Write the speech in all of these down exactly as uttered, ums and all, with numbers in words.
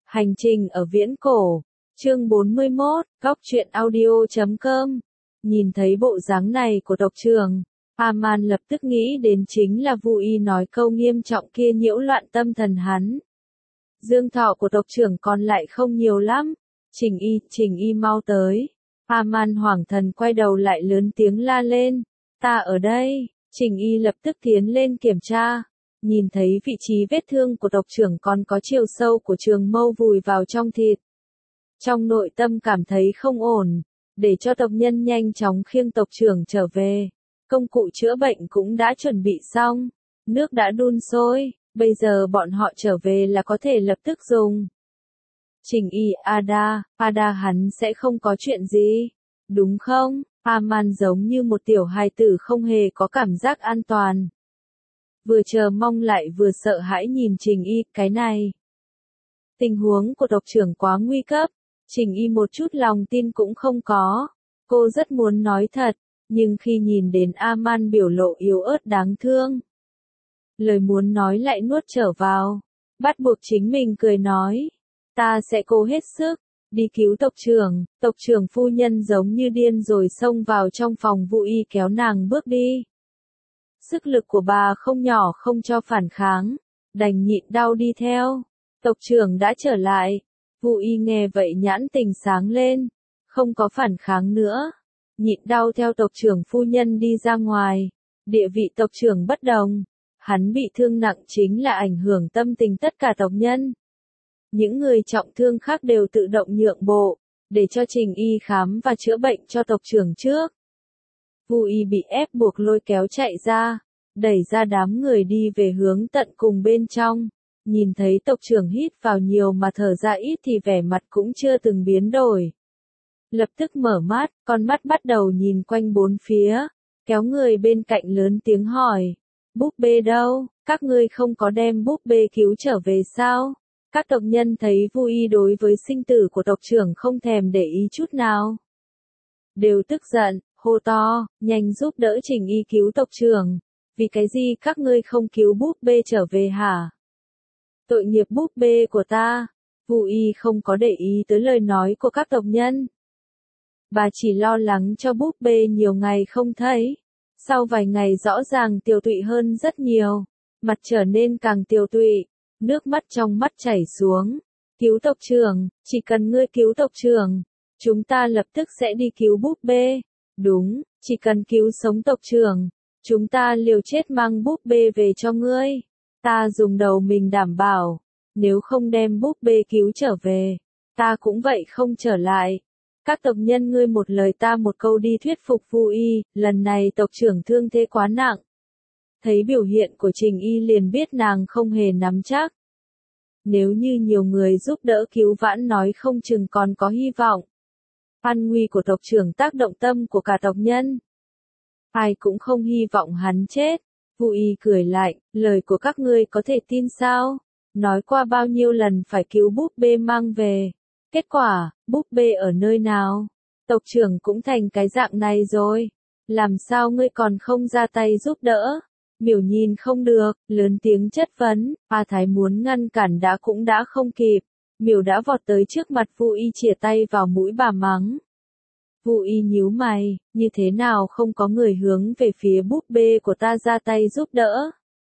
Hành trình ở viễn cổ, chương bốn mươi mốt, góc truyện audio chấm com. Nhìn thấy bộ dáng này của tộc trưởng, A-man lập tức nghĩ đến chính là Vu Y nói câu nghiêm trọng kia nhiễu loạn tâm thần hắn. Dương thọ của tộc trưởng còn lại không nhiều lắm. Trình Y, Trình Y mau tới. A-man hoảng thần quay đầu lại lớn tiếng la lên. Ta ở đây. Trình Y lập tức tiến lên kiểm tra. Nhìn thấy vị trí vết thương của tộc trưởng còn có chiều sâu của trường mâu vùi vào trong thịt. Trong nội tâm cảm thấy không ổn, để cho tộc nhân nhanh chóng khiêng tộc trưởng trở về. Công cụ chữa bệnh cũng đã chuẩn bị xong, nước đã đun sôi, bây giờ bọn họ trở về là có thể lập tức dùng. Trình Y, Ada, Ada hắn sẽ không có chuyện gì, đúng không? A-man giống như một tiểu hài tử không hề có cảm giác an toàn. Vừa chờ mong lại vừa sợ hãi nhìn Trình Y, cái này. Tình huống của tộc trưởng quá nguy cấp, Trình Y một chút lòng tin cũng không có. Cô rất muốn nói thật, nhưng khi nhìn đến A-man biểu lộ yếu ớt đáng thương, lời muốn nói lại nuốt trở vào, bắt buộc chính mình cười nói. Ta sẽ cố hết sức, đi cứu tộc trưởng. Tộc trưởng phu nhân giống như điên rồi xông vào trong phòng Vu Y kéo nàng bước đi. Sức lực của bà không nhỏ không cho phản kháng, đành nhịn đau đi theo. Tộc trưởng đã trở lại. Vu Y nghe vậy nhãn tình sáng lên, không có phản kháng nữa. Nhịn đau theo tộc trưởng phu nhân đi ra ngoài. Địa vị tộc trưởng bất đồng. Hắn bị thương nặng chính là ảnh hưởng tâm tình tất cả tộc nhân. Những người trọng thương khác đều tự động nhượng bộ, để cho Trình Y khám và chữa bệnh cho tộc trưởng trước. Vu Y bị ép buộc lôi kéo chạy ra, đẩy ra đám người đi về hướng tận cùng bên trong. Nhìn thấy tộc trưởng hít vào nhiều mà thở ra ít thì vẻ mặt cũng chưa từng biến đổi. Lập tức mở mắt, con mắt bắt đầu nhìn quanh bốn phía, kéo người bên cạnh lớn tiếng hỏi. Búp bê đâu? Các ngươi không có đem búp bê cứu trở về sao? Các tộc nhân thấy Vu Y đối với sinh tử của tộc trưởng không thèm để ý chút nào. Đều tức giận, hô to, nhanh giúp đỡ Trình Y cứu tộc trưởng. Vì cái gì các ngươi không cứu búp bê trở về hả? Tội nghiệp búp bê của ta. Vu Y không có để ý tới lời nói của các tộc nhân. Bà chỉ lo lắng cho búp bê nhiều ngày không thấy. Sau vài ngày rõ ràng tiều tụy hơn rất nhiều. Mặt trở nên càng tiều tụy. Nước mắt trong mắt chảy xuống. Cứu tộc trưởng, chỉ cần ngươi cứu tộc trưởng, chúng ta lập tức sẽ đi cứu búp bê. Đúng, chỉ cần cứu sống tộc trưởng, chúng ta liều chết mang búp bê về cho ngươi. Ta dùng đầu mình đảm bảo, nếu không đem búp bê cứu trở về, ta cũng vậy không trở lại. Các tộc nhân ngươi một lời ta một câu đi thuyết phục Vu Y, lần này tộc trưởng thương thế quá nặng. Thấy biểu hiện của Trình Y liền biết nàng không hề nắm chắc. Nếu như nhiều người giúp đỡ cứu vãn nói không chừng còn có hy vọng. An nguy của tộc trưởng tác động tâm của cả tộc nhân. Ai cũng không hy vọng hắn chết. Vu Y cười lạnh, lời của các ngươi có thể tin sao? Nói qua bao nhiêu lần phải cứu búp bê mang về. Kết quả, búp bê ở nơi nào? Tộc trưởng cũng thành cái dạng này rồi. Làm sao ngươi còn không ra tay giúp đỡ? Miểu nhìn không được, lớn tiếng chất vấn. A Thái muốn ngăn cản đã cũng đã không kịp. Miểu đã vọt tới trước mặt Vu Y chìa tay vào mũi bà mắng. Vu Y nhíu mày, như thế nào không có người hướng về phía búp bê của ta ra tay giúp đỡ?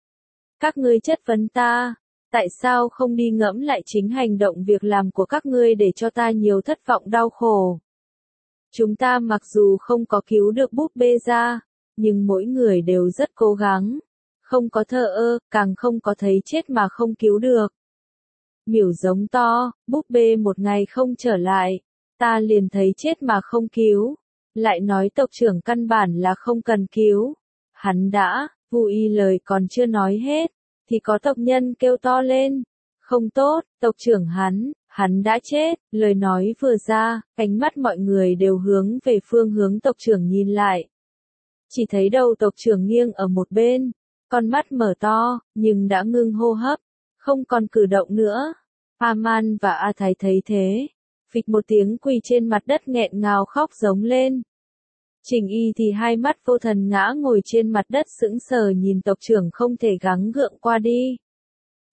Các ngươi chất vấn ta, tại sao không đi ngẫm lại chính hành động việc làm của các ngươi để cho ta nhiều thất vọng đau khổ? Chúng ta mặc dù không có cứu được búp bê ra, nhưng mỗi người đều rất cố gắng, không có thờ ơ, càng không có thấy chết mà không cứu được. Miểu giống to, búp bê một ngày không trở lại, ta liền thấy chết mà không cứu, lại nói tộc trưởng căn bản là không cần cứu. Hắn đã, Vu Y lời còn chưa nói hết, thì có tộc nhân kêu to lên. Không tốt, tộc trưởng hắn, hắn đã chết. Lời nói vừa ra, ánh mắt mọi người đều hướng về phương hướng tộc trưởng nhìn lại. Chỉ thấy đầu tộc trưởng nghiêng ở một bên, con mắt mở to, nhưng đã ngưng hô hấp, không còn cử động nữa. A-man và A Thái thấy thế, phịch một tiếng quỳ trên mặt đất nghẹn ngào khóc giống lên. Trình Y thì hai mắt vô thần ngã ngồi trên mặt đất sững sờ nhìn tộc trưởng không thể gắng gượng qua đi.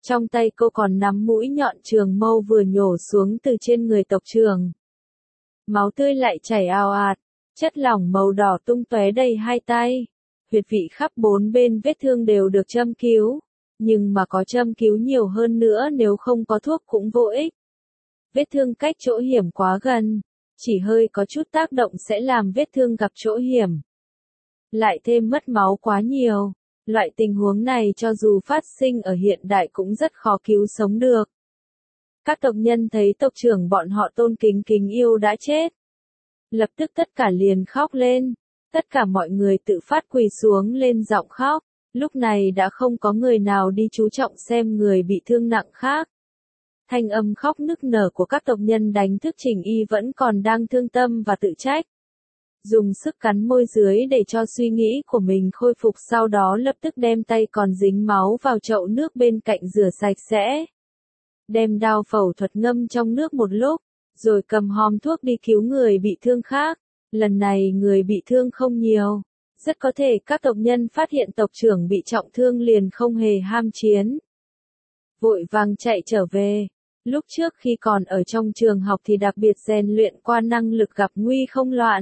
Trong tay cô còn nắm mũi nhọn trường mâu vừa nhổ xuống từ trên người tộc trưởng. Máu tươi lại chảy ào ạt, chất lỏng màu đỏ tung tóe đầy hai tay. Huyệt vị khắp bốn bên vết thương đều được châm cứu, nhưng mà có châm cứu nhiều hơn nữa nếu không có thuốc cũng vô ích. Vết thương cách chỗ hiểm quá gần, chỉ hơi có chút tác động sẽ làm vết thương gặp chỗ hiểm. Lại thêm mất máu quá nhiều, loại tình huống này cho dù phát sinh ở hiện đại cũng rất khó cứu sống được. Các tộc nhân thấy tộc trưởng bọn họ tôn kính kính yêu đã chết. Lập tức tất cả liền khóc lên, tất cả mọi người tự phát quỳ xuống lên giọng khóc, lúc này đã không có người nào đi chú trọng xem người bị thương nặng khác. Thanh âm khóc nức nở của các tộc nhân đánh thức Trình Y vẫn còn đang thương tâm và tự trách. Dùng sức cắn môi dưới để cho suy nghĩ của mình khôi phục, sau đó lập tức đem tay còn dính máu vào chậu nước bên cạnh rửa sạch sẽ. Đem dao phẫu thuật ngâm trong nước một lúc, rồi cầm hòm thuốc đi cứu người bị thương khác. Lần này người bị thương không nhiều, rất có thể các tộc nhân phát hiện tộc trưởng bị trọng thương liền không hề ham chiến. Vội vàng chạy trở về. Lúc trước khi còn ở trong trường học thì đặc biệt rèn luyện qua năng lực gặp nguy không loạn.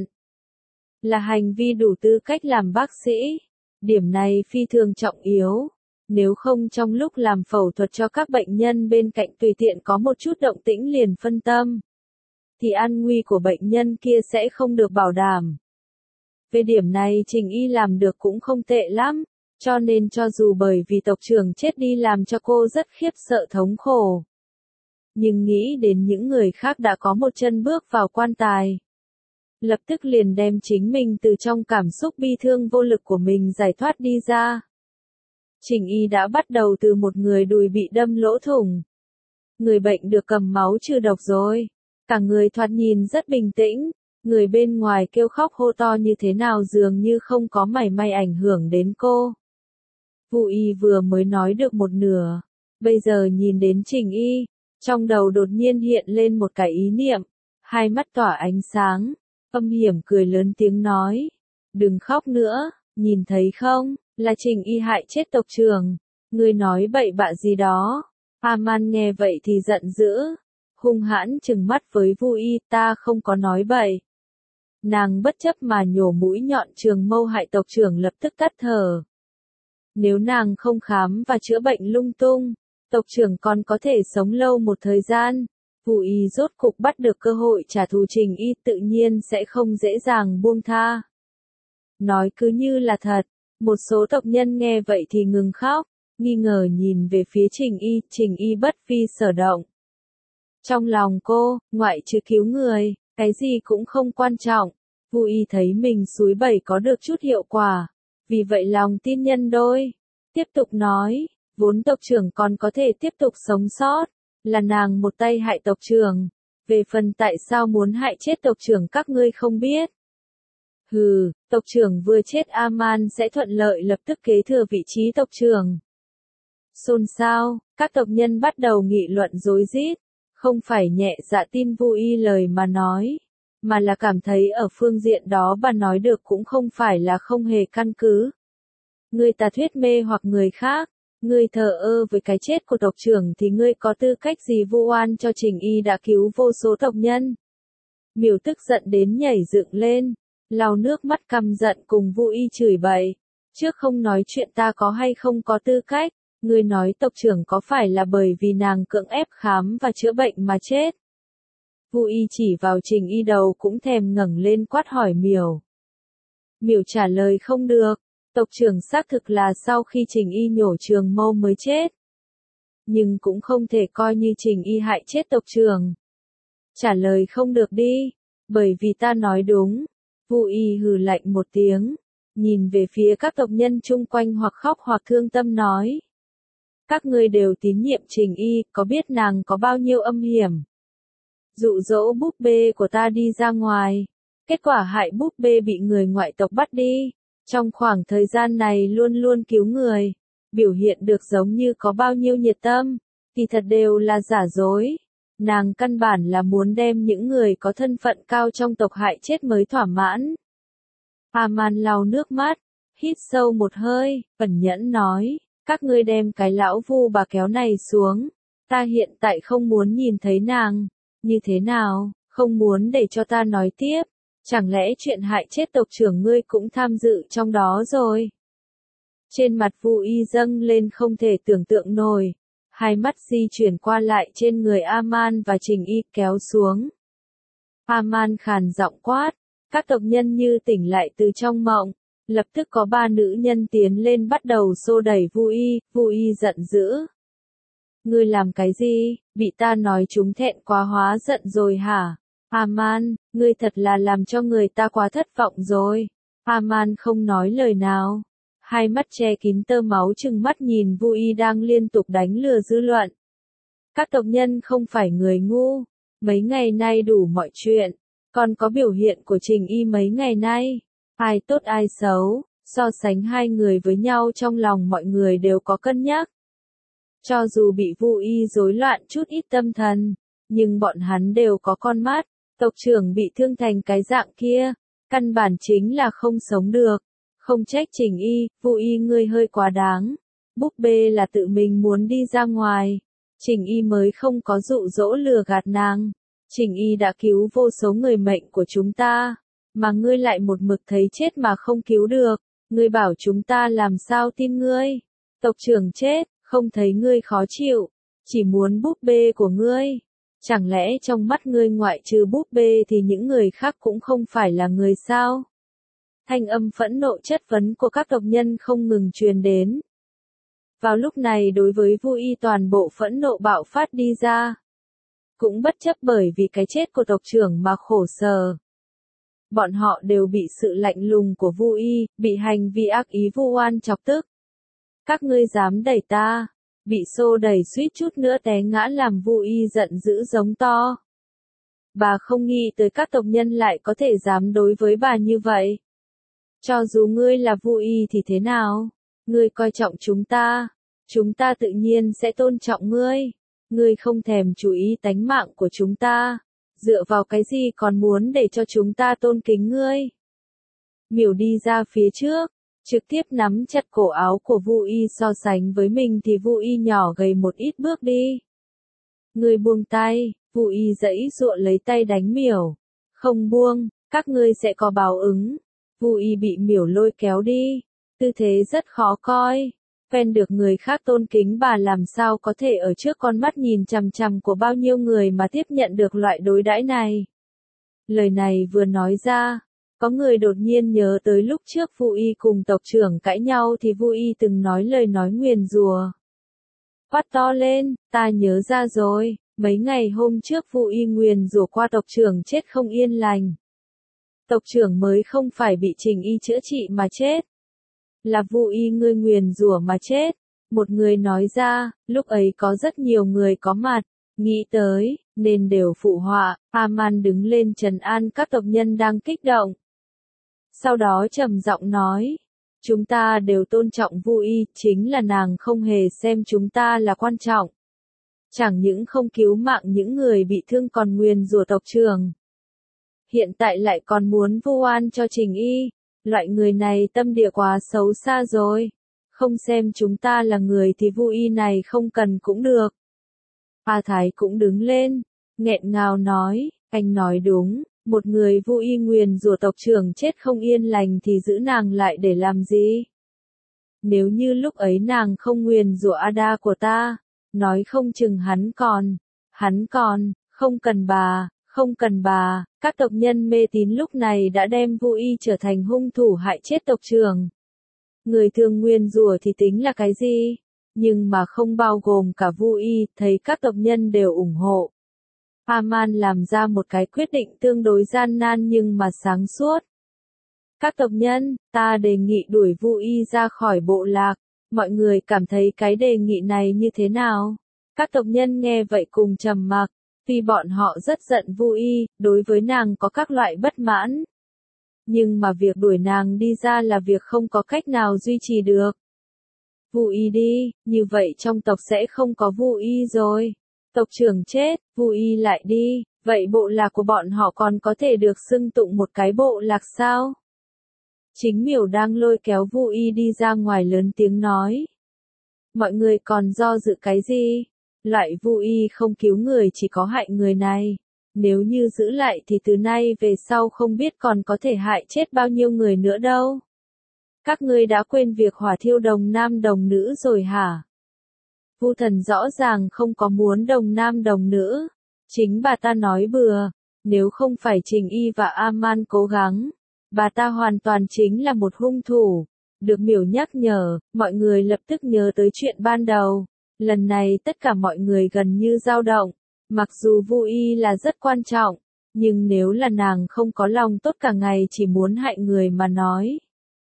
Là hành vi đủ tư cách làm bác sĩ. Điểm này phi thường trọng yếu. Nếu không trong lúc làm phẫu thuật cho các bệnh nhân bên cạnh tùy tiện có một chút động tĩnh liền phân tâm, thì an nguy của bệnh nhân kia sẽ không được bảo đảm. Về điểm này Trình Y làm được cũng không tệ lắm, cho nên cho dù bởi vì tộc trưởng chết đi làm cho cô rất khiếp sợ thống khổ. Nhưng nghĩ đến những người khác đã có một chân bước vào quan tài. Lập tức liền đem chính mình từ trong cảm xúc bi thương vô lực của mình giải thoát đi ra. Trình Y đã bắt đầu từ một người đùi bị đâm lỗ thủng. Người bệnh được cầm máu trừ độc rồi. Cả người thoạt nhìn rất bình tĩnh, người bên ngoài kêu khóc hô to như thế nào dường như không có mảy may ảnh hưởng đến cô. Vu Y vừa mới nói được một nửa, bây giờ nhìn đến Trình Y, trong đầu đột nhiên hiện lên một cái ý niệm, hai mắt tỏa ánh sáng, âm hiểm cười lớn tiếng nói, đừng khóc nữa, nhìn thấy không, là Trình Y hại chết tộc trưởng, ngươi nói bậy bạ gì đó. A-man nghe vậy thì giận dữ, hung hãn trừng mắt với Vu Y, ta không có nói bậy. Nàng bất chấp mà nhổ mũi nhọn trường mâu hại tộc trưởng lập tức tắt thở. Nếu nàng không khám và chữa bệnh lung tung, tộc trưởng còn có thể sống lâu một thời gian. Vu Y rốt cục bắt được cơ hội trả thù Trình Y, tự nhiên sẽ không dễ dàng buông tha. Nói cứ như là thật, một số tộc nhân nghe vậy thì ngừng khóc, nghi ngờ nhìn về phía Trình Y, Trình Y bất vi sở động. Trong lòng cô, ngoại trừ cứu người, cái gì cũng không quan trọng. Vu Y thấy mình xúi bẩy có được chút hiệu quả, vì vậy lòng tin nhân đôi. Tiếp tục nói, vốn tộc trưởng còn có thể tiếp tục sống sót, là nàng một tay hại tộc trưởng. Về phần tại sao muốn hại chết tộc trưởng các ngươi không biết. Hừ, tộc trưởng vừa chết A-man sẽ thuận lợi lập tức kế thừa vị trí tộc trưởng. Xôn xao, các tộc nhân bắt đầu nghị luận rối rít. Không phải nhẹ dạ tin Vu Y lời mà nói, mà là cảm thấy ở phương diện đó bà nói được cũng không phải là không hề căn cứ. Ngươi ta thuyết mê hoặc người khác, ngươi thờ ơ với cái chết của tộc trưởng thì ngươi có tư cách gì vu oan cho Trình Y đã cứu vô số tộc nhân. Miểu tức giận đến nhảy dựng lên, lau nước mắt căm giận cùng Vu Y chửi bậy. Trước không nói chuyện ta có hay không có tư cách. Ngươi nói tộc trưởng có phải là bởi vì nàng cưỡng ép khám và chữa bệnh mà chết? Vu Y chỉ vào Trình Y đầu cũng thèm ngẩng lên quát hỏi Miểu. Miểu trả lời không được, tộc trưởng xác thực là sau khi Trình Y nhổ trường mâu mới chết. Nhưng cũng không thể coi như Trình Y hại chết tộc trưởng. Trả lời không được đi, bởi vì ta nói đúng. Vu Y hừ lạnh một tiếng, nhìn về phía các tộc nhân chung quanh hoặc khóc hoặc thương tâm nói. Các ngươi đều tín nhiệm Trình Y, có biết nàng có bao nhiêu âm hiểm? Dụ dỗ búp bê của ta đi ra ngoài, kết quả hại búp bê bị người ngoại tộc bắt đi. Trong khoảng thời gian này luôn luôn cứu người, biểu hiện được giống như có bao nhiêu nhiệt tâm, kỳ thật đều là giả dối. Nàng căn bản là muốn đem những người có thân phận cao trong tộc hại chết mới thỏa mãn. A-man lau nước mắt, hít sâu một hơi, ẩn nhẫn nói. Các ngươi đem cái lão vu bà kéo này xuống. Ta hiện tại không muốn nhìn thấy nàng. Như thế nào, không muốn để cho ta nói tiếp. Chẳng lẽ chuyện hại chết tộc trưởng ngươi cũng tham dự trong đó rồi? Trên mặt Vu Y dâng lên không thể tưởng tượng nổi. Hai mắt di chuyển qua lại trên người A-man và Trình Y kéo xuống. A-man khàn giọng quát. Các tộc nhân như tỉnh lại từ trong mộng. Lập tức có ba nữ nhân tiến lên bắt đầu xô đẩy Vu Y. Vu Y giận dữ. Ngươi làm cái gì? Bị ta nói chúng thẹn quá hóa giận rồi hả? A-man, ngươi thật là làm cho người ta quá thất vọng rồi. A-man không nói lời nào. Hai mắt che kín tơ máu trừng mắt nhìn Vu Y đang liên tục đánh lừa dư luận. Các tộc nhân không phải người ngu. Mấy ngày nay đủ mọi chuyện. Còn có biểu hiện của Trình Y mấy ngày nay. Ai tốt ai xấu. So sánh hai người với nhau trong lòng mọi người đều có cân nhắc. Cho dù bị Vu Y rối loạn chút ít tâm thần. Nhưng bọn hắn đều có con mắt. Tộc trưởng bị thương thành cái dạng kia. Căn bản chính là không sống được. Không trách Trình Y, Vu Y ngươi hơi quá đáng. Búp bê là tự mình muốn đi ra ngoài. Trình Y mới không có dụ dỗ lừa gạt nàng. Trình Y đã cứu vô số người mệnh của chúng ta. Mà ngươi lại một mực thấy chết mà không cứu được. Ngươi bảo chúng ta làm sao tin ngươi. Tộc trưởng chết, không thấy ngươi khó chịu. Chỉ muốn búp bê của ngươi. Chẳng lẽ trong mắt ngươi ngoại trừ búp bê thì những người khác cũng không phải là người sao? Thanh âm phẫn nộ chất vấn của các tộc nhân không ngừng truyền đến. Vào lúc này đối với Vu Y toàn bộ phẫn nộ bạo phát đi ra. Cũng bất chấp bởi vì cái chết của tộc trưởng mà khổ sở. Bọn họ đều bị sự lạnh lùng của Vu Y, bị hành vi ác ý vu oan chọc tức. Các ngươi dám đẩy ta, bị xô đẩy suýt chút nữa té ngã làm Vu Y giận dữ giống to. Bà không nghĩ tới các tộc nhân lại có thể dám đối với bà như vậy. Cho dù ngươi là Vu Y thì thế nào? Ngươi coi trọng chúng ta, chúng ta tự nhiên sẽ tôn trọng ngươi. Ngươi không thèm chú ý tánh mạng của chúng ta, dựa vào cái gì còn muốn để cho chúng ta tôn kính ngươi? Miểu đi ra phía trước, trực tiếp nắm chặt cổ áo của Vu Y, so sánh với mình thì Vu Y nhỏ gầy một ít bước đi. Ngươi buông tay, Vu Y giãy giụa lấy tay đánh Miểu. Không buông, các ngươi sẽ có báo ứng. Vu Y bị Miểu lôi kéo đi, tư thế rất khó coi. Phen được người khác tôn kính bà làm sao có thể ở trước con mắt nhìn chằm chằm của bao nhiêu người mà tiếp nhận được loại đối đãi này. Lời này vừa nói ra, có người đột nhiên nhớ tới lúc trước Vu Y cùng tộc trưởng cãi nhau thì Vu Y từng nói lời nói nguyền rủa. Quát to lên, ta nhớ ra rồi, mấy ngày hôm trước Vu Y nguyền rủa qua tộc trưởng chết không yên lành. Tộc trưởng mới không phải bị Trình Y chữa trị mà chết. Là Vu Y ngươi nguyền rủa mà chết. Một người nói ra, lúc ấy có rất nhiều người có mặt, nghĩ tới, nên đều phụ họa. A-man đứng lên trấn an các tộc nhân đang kích động. Sau đó trầm giọng nói, chúng ta đều tôn trọng Vu Y, chính là nàng không hề xem chúng ta là quan trọng. Chẳng những không cứu mạng những người bị thương còn nguyền rủa tộc trưởng. Hiện tại lại còn muốn vu oan cho Trình Y. Loại người này tâm địa quá xấu xa rồi. Không xem chúng ta là người thì Vu Y này không cần cũng được. A Thái cũng đứng lên, nghẹn ngào nói, anh nói đúng, một người Vu Y nguyền rủa tộc trưởng chết không yên lành thì giữ nàng lại để làm gì? Nếu như lúc ấy nàng không nguyền rủa Ada của ta, nói không chừng hắn còn, hắn còn, không cần bà. Không cần bà, các tộc nhân mê tín lúc này đã đem Vu Y trở thành hung thủ hại chết tộc trưởng. Người thường nguyền rủa thì tính là cái gì? Nhưng mà không bao gồm cả Vu Y, thấy các tộc nhân đều ủng hộ. A-man làm ra một cái quyết định tương đối gian nan nhưng mà sáng suốt. Các tộc nhân, ta đề nghị đuổi Vu Y ra khỏi bộ lạc. Mọi người cảm thấy cái đề nghị này như thế nào? Các tộc nhân nghe vậy cùng trầm mặc. Vì bọn họ rất giận Vu Y, đối với nàng có các loại bất mãn. Nhưng mà việc đuổi nàng đi ra là việc không có cách nào duy trì được. Vu Y đi, như vậy trong tộc sẽ không có Vu Y rồi. Tộc trưởng chết, Vu Y lại đi, vậy bộ lạc của bọn họ còn có thể được xưng tụng một cái bộ lạc sao? Chính Miểu đang lôi kéo Vu Y đi ra ngoài lớn tiếng nói. Mọi người còn do dự cái gì? Loại vô y không cứu người chỉ có hại người này. Nếu như giữ lại thì từ nay về sau không biết còn có thể hại chết bao nhiêu người nữa đâu. Các ngươi đã quên việc hỏa thiêu đồng nam đồng nữ rồi hả? Vu Thần rõ ràng không có muốn đồng nam đồng nữ. Chính bà ta nói bừa. Nếu không phải Trình Y và A-man cố gắng, bà ta hoàn toàn chính là một hung thủ. Được Miểu nhắc nhở, mọi người lập tức nhớ tới chuyện ban đầu. Lần này tất cả mọi người gần như dao động. Mặc dù Vu Y là rất quan trọng, nhưng nếu là nàng không có lòng tốt cả ngày chỉ muốn hại người mà nói.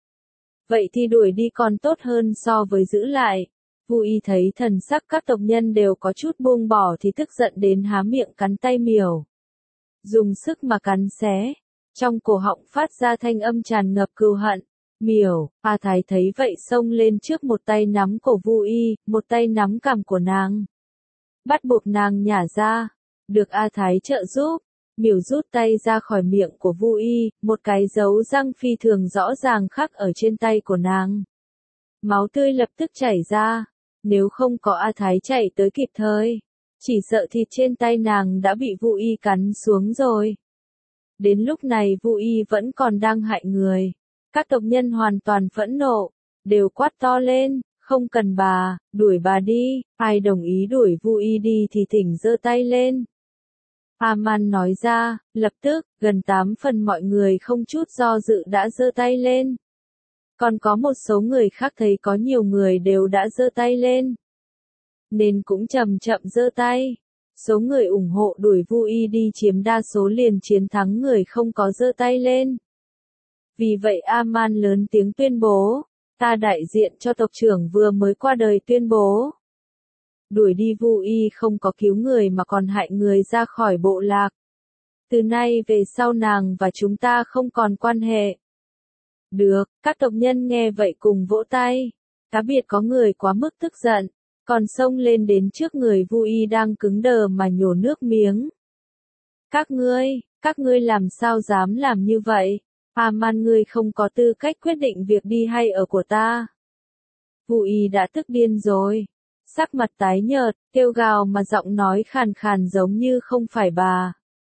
Vậy thì đuổi đi còn tốt hơn so với giữ lại. Vu Y thấy thần sắc các tộc nhân đều có chút buông bỏ thì tức giận đến há miệng cắn tay Miểu. Dùng sức mà cắn xé. Trong cổ họng phát ra thanh âm tràn ngập cừu hận. Miểu, A Thái thấy vậy xông lên trước một tay nắm cổ Vu Y, một tay nắm cằm của nàng. Bắt buộc nàng nhả ra. Được A Thái trợ giúp. Miểu rút tay ra khỏi miệng của Vu Y, một cái dấu răng phi thường rõ ràng khắc ở trên tay của nàng. Máu tươi lập tức chảy ra. Nếu không có A Thái chạy tới kịp thời, chỉ sợ thịt trên tay nàng đã bị Vu Y cắn xuống rồi. Đến lúc này Vu Y vẫn còn đang hại người. Các tộc nhân hoàn toàn phẫn nộ, đều quát to lên, không cần bà, đuổi bà đi. Ai đồng ý đuổi Vu Y đi thì thỉnh giơ tay lên. A-man nói ra, lập tức, gần tám phần mọi người không chút do dự đã giơ tay lên. Còn có một số người khác thấy có nhiều người đều đã giơ tay lên, nên cũng chậm chậm giơ tay. Số người ủng hộ đuổi Vu Y đi chiếm đa số liền chiến thắng người không có giơ tay lên. Vì vậy A-man lớn tiếng tuyên bố, ta đại diện cho tộc trưởng vừa mới qua đời tuyên bố. Đuổi đi Vu Y không có cứu người mà còn hại người ra khỏi bộ lạc. Từ nay về sau nàng và chúng ta không còn quan hệ. Được, các tộc nhân nghe vậy cùng vỗ tay. Cá biệt có người quá mức tức giận, còn xông lên đến trước người Vu Y đang cứng đờ mà nhổ nước miếng. Các ngươi, các ngươi làm sao dám làm như vậy? A-man ngươi không có tư cách quyết định việc đi hay ở của ta. Vu Y đã tức điên rồi. Sắc mặt tái nhợt, kêu gào mà giọng nói khàn khàn giống như không phải bà.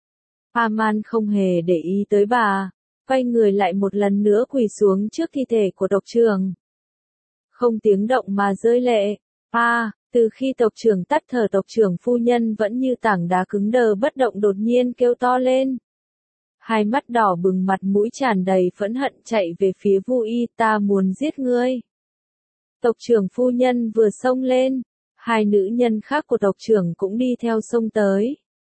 A-man không hề để ý tới bà, quay người lại một lần nữa quỳ xuống trước thi thể của tộc trưởng. Không tiếng động mà rơi lệ. A, à, từ khi tộc trưởng tắt thở tộc trưởng phu nhân vẫn như tảng đá cứng đờ bất động đột nhiên kêu to lên. Hai mắt đỏ bừng mặt mũi tràn đầy phẫn hận chạy về phía Vu Y, ta muốn giết ngươi. Tộc trưởng phu nhân vừa xông lên, hai nữ nhân khác của tộc trưởng cũng đi theo xông tới.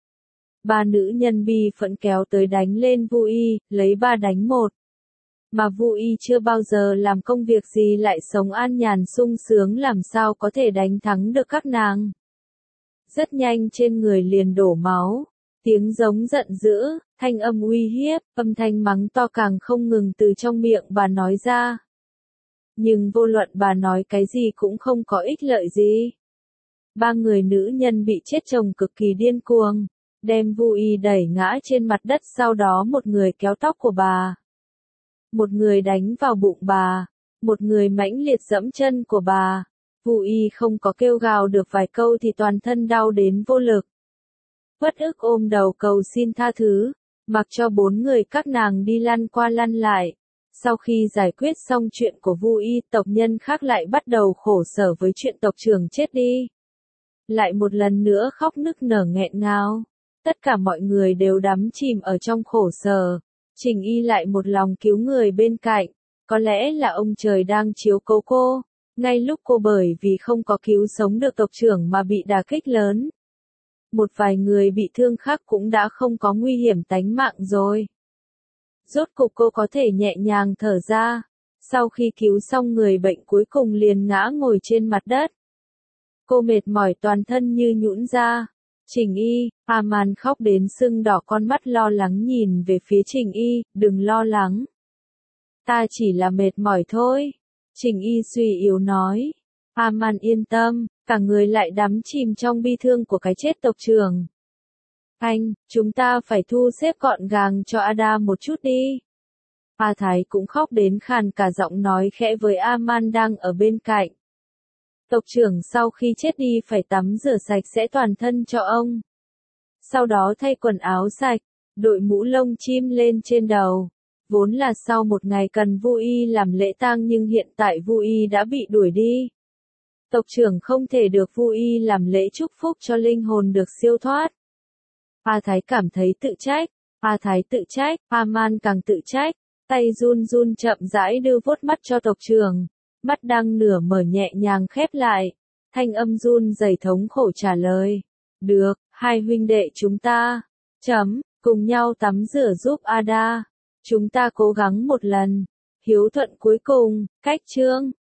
Ba nữ nhân bi phẫn kéo tới đánh lên Vu Y, lấy ba đánh một. Mà Vu Y chưa bao giờ làm công việc gì lại sống an nhàn sung sướng làm sao có thể đánh thắng được các nàng. Rất nhanh trên người liền đổ máu, tiếng giống giận dữ, thanh âm uy hiếp, âm thanh mắng to càng không ngừng từ trong miệng bà nói ra. Nhưng vô luận bà nói cái gì cũng không có ích lợi gì. Ba người nữ nhân bị chết chồng cực kỳ điên cuồng, đem Vu Y đẩy ngã trên mặt đất, sau đó một người kéo tóc của bà. Một người đánh vào bụng bà, một người mãnh liệt giẫm chân của bà. Vu Y không có kêu gào được vài câu thì toàn thân đau đến vô lực. Uất ức ôm đầu cầu xin tha thứ, mặc cho bốn người các nàng đi lăn qua lăn lại. Sau khi giải quyết xong chuyện của Vu Y, tộc nhân khác lại bắt đầu khổ sở với chuyện tộc trưởng chết đi. Lại một lần nữa khóc nức nở nghẹn ngào. Tất cả mọi người đều đắm chìm ở trong khổ sở. Trình Y lại một lòng cứu người bên cạnh. Có lẽ là ông trời đang chiếu cố cô. Ngay lúc cô bởi vì không có cứu sống được tộc trưởng mà bị đả kích lớn. Một vài người bị thương khác cũng đã không có nguy hiểm tánh mạng rồi. Rốt cục cô có thể nhẹ nhàng thở ra. Sau khi cứu xong người bệnh cuối cùng liền ngã ngồi trên mặt đất. Cô mệt mỏi toàn thân như nhũn ra. Trình Y, A-man khóc đến sưng đỏ con mắt lo lắng nhìn về phía Trình Y, đừng lo lắng. Ta chỉ là mệt mỏi thôi. Trình Y suy yếu nói. A-man yên tâm, cả người lại đắm chìm trong bi thương của cái chết tộc trưởng. Anh, chúng ta phải thu xếp gọn gàng cho Ada một chút đi. A Thái cũng khóc đến khàn cả giọng nói khẽ với A-man đang ở bên cạnh. Tộc trưởng sau khi chết đi phải tắm rửa sạch sẽ toàn thân cho ông. Sau đó thay quần áo sạch, đội mũ lông chim lên trên đầu. Vốn là sau một ngày cần Vu Y làm lễ tang nhưng hiện tại Vu Y đã bị đuổi đi. Tộc trưởng không thể được Vu Y làm lễ chúc phúc cho linh hồn được siêu thoát. A Thái cảm thấy tự trách, A Thái tự trách, A-man càng tự trách, tay run run chậm rãi đưa vuốt mắt cho tộc trưởng, mắt đang nửa mở nhẹ nhàng khép lại, thanh âm run rẩy thống khổ trả lời, được, hai huynh đệ chúng ta, chấm, cùng nhau tắm rửa giúp Ada, chúng ta cố gắng một lần, hiếu thuận cuối cùng, cách chương.